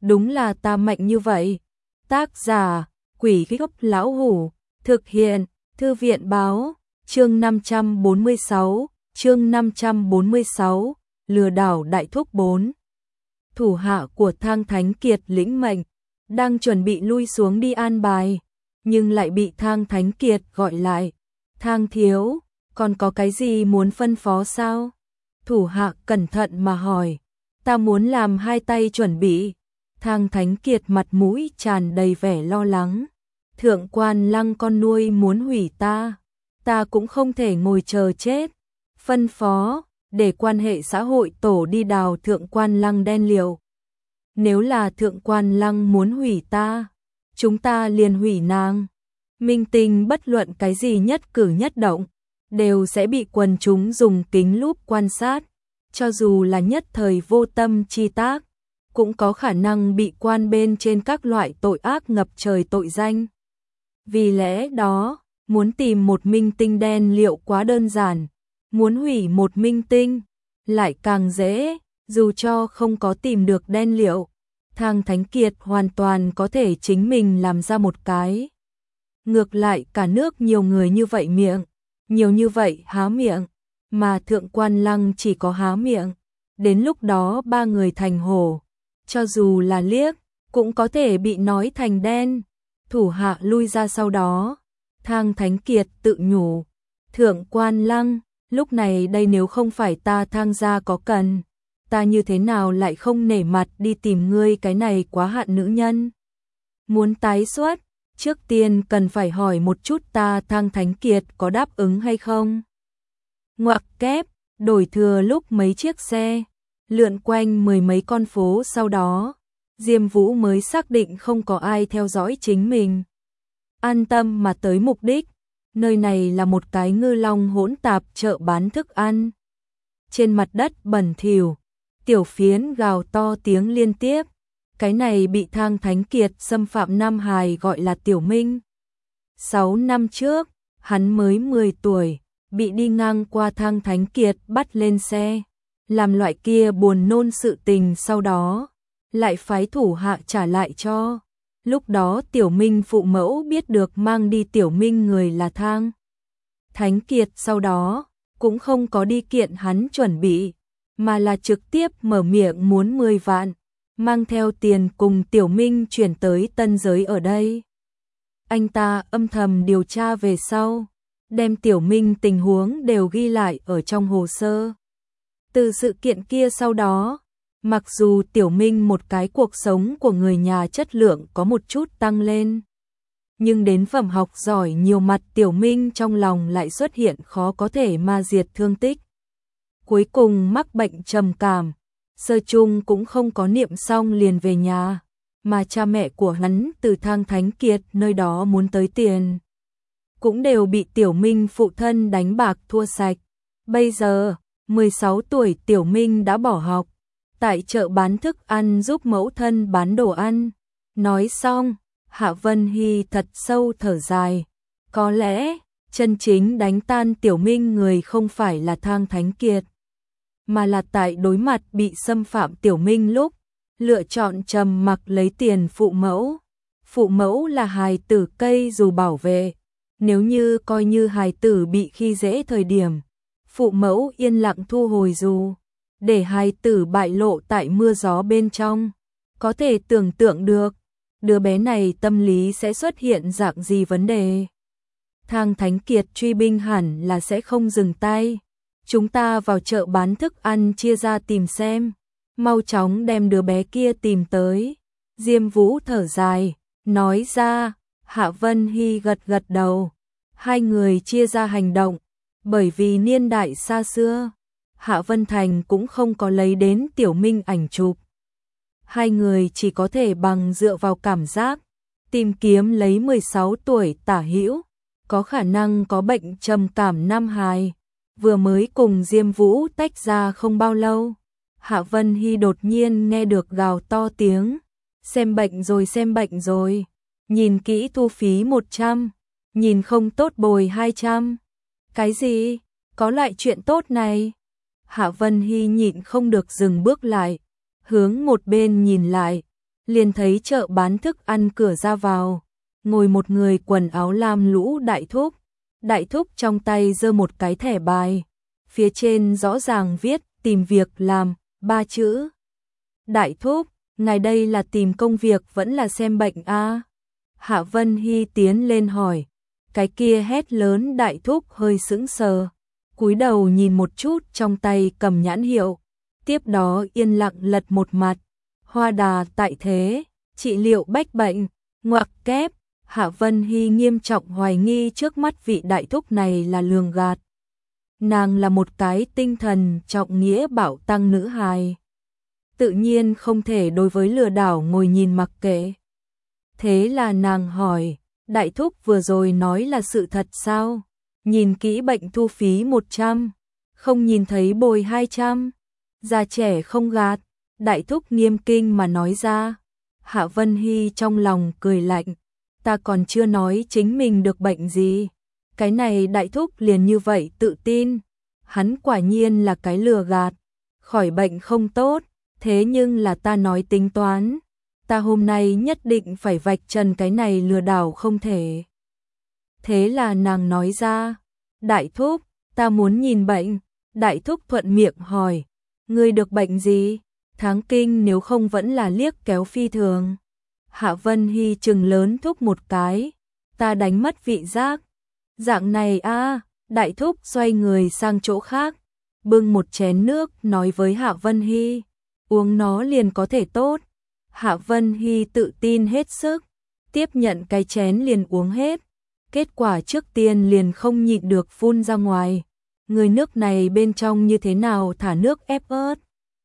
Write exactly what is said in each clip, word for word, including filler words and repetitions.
đúng là ta mạnh như vậy. Tác giả, Quỷ Gốc Lão Hủ, thực hiện, Thư viện Báo, chương năm trăm bốn mươi sáu, chương năm trăm bốn mươi sáu, lừa đảo đại thúc bốn. Thủ hạ của Thang Thánh Kiệt lĩnh mệnh, đang chuẩn bị lui xuống đi an bài, nhưng lại bị Thang Thánh Kiệt gọi lại. Thang thiếu, còn có cái gì muốn phân phó sao? Thủ hạ cẩn thận mà hỏi. Ta muốn làm hai tay chuẩn bị. Thang Thánh Kiệt mặt mũi tràn đầy vẻ lo lắng. Thượng Quan Lăng con nuôi muốn hủy ta, ta cũng không thể ngồi chờ chết. Phân phó, để quan hệ xã hội tổ đi đào Thượng Quan Lăng đen liệu. Nếu là Thượng Quan Lăng muốn hủy ta, chúng ta liền hủy nàng. Minh tinh bất luận cái gì nhất cử nhất động, đều sẽ bị quần chúng dùng kính lúp quan sát. Cho dù là nhất thời vô tâm chi tác, cũng có khả năng bị quan bên trên các loại tội ác ngập trời tội danh. Vì lẽ đó, muốn tìm một minh tinh đen liệu quá đơn giản, muốn hủy một minh tinh lại càng dễ, dù cho không có tìm được đen liệu. Thang Thánh Kiệt hoàn toàn có thể chính mình làm ra một cái. Ngược lại cả nước nhiều người như vậy miệng, nhiều như vậy há miệng, mà Thượng Quan Lăng chỉ có há miệng. Đến lúc đó ba người thành hổ, cho dù là liếc, cũng có thể bị nói thành đen. Thủ hạ lui ra sau đó, Thang Thánh Kiệt tự nhủ. Thượng Quan Lăng, lúc này đây nếu không phải ta Thang gia có cần, ta như thế nào lại không nể mặt đi tìm ngươi cái này quá hạn nữ nhân. Muốn tái xuất, trước tiên cần phải hỏi một chút ta Thang Thánh Kiệt có đáp ứng hay không. Ngoặc kép, đổi thừa lúc mấy chiếc xe, lượn quanh mười mấy con phố sau đó, Diêm Vũ mới xác định không có ai theo dõi chính mình. An tâm mà tới mục đích, nơi này là một cái ngư long hỗn tạp chợ bán thức ăn. Trên mặt đất bẩn thỉu, tiểu phiến gào to tiếng liên tiếp, cái này bị Thang Thánh Kiệt xâm phạm nam hài gọi là Tiểu Minh. Sáu năm trước, hắn mới mười tuổi, bị đi ngang qua Thang Thánh Kiệt bắt lên xe, làm loại kia buồn nôn sự tình, sau đó lại phái thủ hạ trả lại cho. Lúc đó Tiểu Minh phụ mẫu biết được mang đi Tiểu Minh người là Thang Thánh Kiệt, sau đó cũng không có đi kiện hắn chuẩn bị, mà là trực tiếp mở miệng muốn mười vạn, mang theo tiền cùng Tiểu Minh chuyển tới Tân Giới ở đây. Anh ta âm thầm điều tra về sau, đem Tiểu Minh tình huống đều ghi lại ở trong hồ sơ. Từ sự kiện kia sau đó, mặc dù Tiểu Minh một cái cuộc sống của người nhà chất lượng có một chút tăng lên, nhưng đến phẩm học giỏi nhiều mặt Tiểu Minh trong lòng lại xuất hiện khó có thể ma diệt thương tích. Cuối cùng mắc bệnh trầm cảm, sơ chung cũng không có niệm xong liền về nhà, mà cha mẹ của hắn từ Thang Thánh Kiệt nơi đó muốn tới tiền, cũng đều bị Tiểu Minh phụ thân đánh bạc thua sạch. Bây giờ, mười sáu tuổi Tiểu Minh đã bỏ học, tại chợ bán thức ăn giúp mẫu thân bán đồ ăn. Nói xong, Hạ Vân Hy thật sâu thở dài. Có lẽ, chân chính đánh tan Tiểu Minh người không phải là Thang Thánh Kiệt, mà là tại đối mặt bị xâm phạm Tiểu Minh lúc, lựa chọn trầm mặc lấy tiền phụ mẫu. Phụ mẫu là hài tử cây dù bảo vệ, nếu như coi như hài tử bị khi dễ thời điểm, phụ mẫu yên lặng thu hồi dù, để hài tử bại lộ tại mưa gió bên trong. Có thể tưởng tượng được, đứa bé này tâm lý sẽ xuất hiện dạng gì vấn đề. Thang Thánh Kiệt truy binh hẳn là sẽ không dừng tay. Chúng ta vào chợ bán thức ăn chia ra tìm xem, mau chóng đem đứa bé kia tìm tới. Diêm Vũ thở dài, nói ra. Hạ Vân Hy gật gật đầu. Hai người chia ra hành động, bởi vì niên đại xa xưa, Hạ Vân Thành cũng không có lấy đến Tiểu Minh ảnh chụp. Hai người chỉ có thể bằng dựa vào cảm giác, tìm kiếm lấy mười sáu tuổi tả hữu, có khả năng có bệnh trầm cảm nam hài. Vừa mới cùng Diêm Vũ tách ra không bao lâu, Hạ Vân Hy đột nhiên nghe được gào to tiếng. Xem bệnh rồi, xem bệnh rồi. Nhìn kỹ thu phí một trăm, nhìn không tốt bồi hai trăm. Cái gì? Có lại chuyện tốt này? Hạ Vân Hy nhịn không được dừng bước lại, hướng một bên nhìn lại, liền thấy chợ bán thức ăn cửa ra vào, ngồi một người quần áo lam lũ đại thúc. Đại thúc trong tay giơ một cái thẻ bài, phía trên rõ ràng viết tìm việc làm, ba chữ. Đại thúc, ngài đây là tìm công việc vẫn là xem bệnh a? À? Hạ Vân Hy tiến lên hỏi, cái kia hét lớn đại thúc hơi sững sờ, cúi đầu nhìn một chút trong tay cầm nhãn hiệu, tiếp đó yên lặng lật một mặt, hoa đà tại thế, trị liệu bách bệnh, ngoặc kép. Hạ Vân Hy nghiêm trọng hoài nghi trước mắt vị đại thúc này là lường gạt. Nàng là một cái tinh thần trọng nghĩa bảo tăng nữ hài, tự nhiên không thể đối với lừa đảo ngồi nhìn mặc kệ. Thế là nàng hỏi, đại thúc vừa rồi nói là sự thật sao? Nhìn kỹ bệnh thu phí một trăm, không nhìn thấy bồi hai trăm. Già trẻ không gạt, đại thúc nghiêm kinh mà nói ra. Hạ Vân Hy trong lòng cười lạnh, ta còn chưa nói chính mình được bệnh gì. Cái này đại thúc liền như vậy tự tin, hắn quả nhiên là cái lừa gạt, khỏi bệnh không tốt, thế nhưng là ta nói tính toán, ta hôm nay nhất định phải vạch trần cái này lừa đảo không thể. Thế là nàng nói ra, đại thúc, ta muốn nhìn bệnh. Đại thúc thuận miệng hỏi, ngươi được bệnh gì? Tháng kinh nếu không vẫn là liếc kéo phi thường. Hạ Vân Hy chừng lớn thúc một cái, ta đánh mất vị giác. Dạng này a, à, đại thúc xoay người sang chỗ khác, bưng một chén nước nói với Hạ Vân Hy, uống nó liền có thể tốt. Hạ Vân Hy tự tin hết sức, tiếp nhận cái chén liền uống hết, kết quả trước tiên liền không nhịn được phun ra ngoài. Người nước này bên trong như thế nào thả nước ép ớt.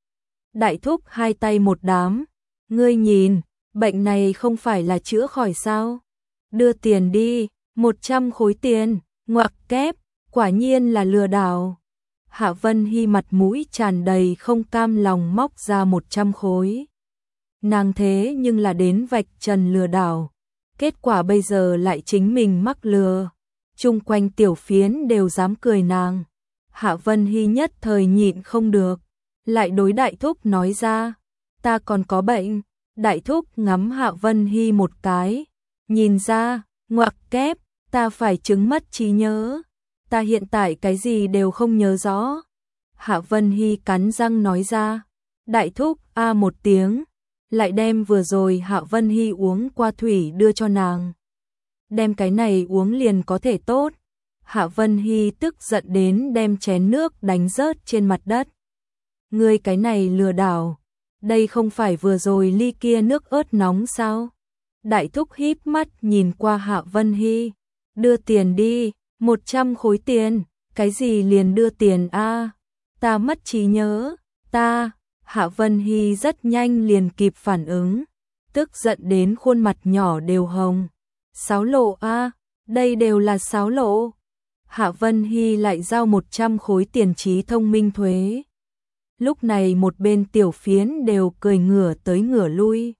Đại thúc hai tay một đám, ngươi nhìn, bệnh này không phải là chữa khỏi sao? Đưa tiền đi, một trăm khối tiền, ngoặc kép, quả nhiên là lừa đảo. Hạ Vân Hy mặt mũi tràn đầy không cam lòng móc ra một trăm khối. Nàng thế nhưng là đến vạch trần lừa đảo, kết quả bây giờ lại chính mình mắc lừa. Chung quanh tiểu phiến đều dám cười nàng. Hạ Vân Hy nhất thời nhịn không được, lại đối đại thúc nói ra, ta còn có bệnh. Đại thúc ngắm Hạ Vân Hy một cái, nhìn ra, ngoặc kép, ta phải chứng mất trí nhớ, ta hiện tại cái gì đều không nhớ rõ. Hạ Vân Hy cắn răng nói ra, đại thúc a một tiếng, lại đem vừa rồi Hạ Vân Hy uống qua thủy đưa cho nàng. Đem cái này uống liền có thể tốt. Hạ Vân Hy tức giận đến đem chén nước đánh rớt trên mặt đất. Ngươi cái này lừa đảo, đây không phải vừa rồi ly kia nước ớt nóng sao? Đại thúc híp mắt nhìn qua Hạ Vân Hy, đưa tiền đi, một trăm khối tiền, cái gì liền đưa tiền a? À? Ta mất trí nhớ, ta. Hạ Vân Hy rất nhanh liền kịp phản ứng, tức giận đến khuôn mặt nhỏ đều hồng. Sáo lộ a, à? Đây đều là sáo lộ. Hạ Vân Hy lại giao một trăm khối tiền trí thông minh thuế. Lúc này một bên tiểu phiến đều cười ngửa tới ngửa lui.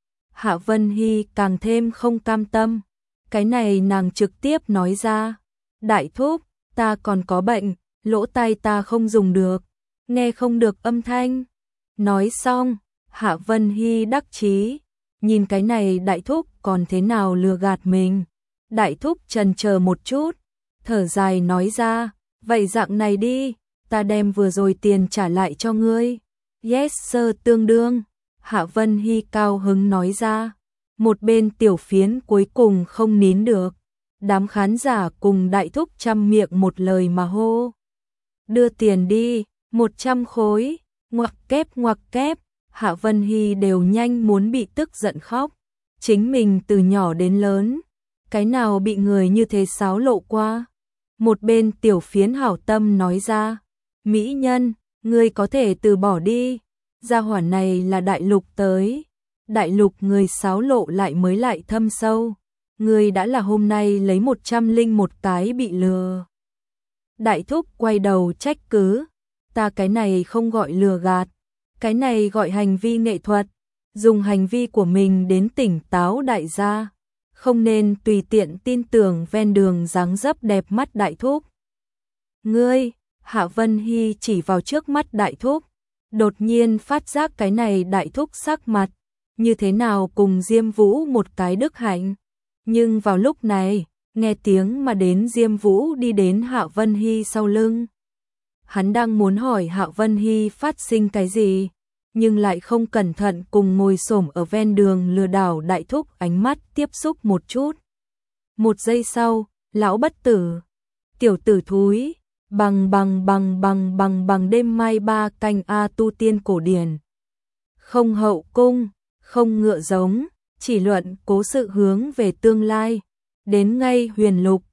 Hạ Vân Hy càng thêm không cam tâm. Cái này nàng trực tiếp nói ra. Đại thúc, ta còn có bệnh, lỗ tai ta không dùng được, nghe không được âm thanh. Nói xong, Hạ Vân Hy đắc chí, nhìn cái này đại thúc còn thế nào lừa gạt mình. Đại thúc chần chờ một chút, thở dài nói ra, vậy dạng này đi, ta đem vừa rồi tiền trả lại cho ngươi. Yes sir tương đương. Hạ Vân Hy cao hứng nói ra. Một bên tiểu phiến cuối cùng không nín được. Đám khán giả cùng đại thúc chăm miệng một lời mà hô. Đưa tiền đi, một trăm khối, ngoặc kép ngoặc kép. Hạ Vân Hy đều nhanh muốn bị tức giận khóc. Chính mình từ nhỏ đến lớn, cái nào bị người như thế xáo lộ qua. Một bên tiểu phiến hảo tâm nói ra, mỹ nhân, ngươi có thể từ bỏ đi, gia hỏa này là đại lục tới, đại lục người xáo lộ lại mới lại thâm sâu, ngươi đã là hôm nay lấy một trăm linh một cái bị lừa. Đại thúc quay đầu trách cứ, ta cái này không gọi lừa gạt, cái này gọi hành vi nghệ thuật, dùng hành vi của mình đến tỉnh táo đại gia. Không nên tùy tiện tin tưởng ven đường dáng dấp đẹp mắt đại thúc. Ngươi, Hạ Vân Hy chỉ vào trước mắt đại thúc, đột nhiên phát giác cái này đại thúc sắc mặt, như thế nào cùng Diêm Vũ một cái đức hạnh. Nhưng vào lúc này, nghe tiếng mà đến Diêm Vũ đi đến Hạ Vân Hy sau lưng. Hắn đang muốn hỏi Hạ Vân Hy phát sinh cái gì, nhưng lại không cẩn thận cùng ngồi xổm ở ven đường lừa đảo đại thúc ánh mắt tiếp xúc một chút. Một giây sau, lão bất tử, tiểu tử thúi, bằng bằng bằng bằng bằng bằng đêm mai ba canh A tu tiên cổ điển. Không hậu cung, không ngựa giống, chỉ luận cố sự hướng về tương lai, đến ngay huyền lục,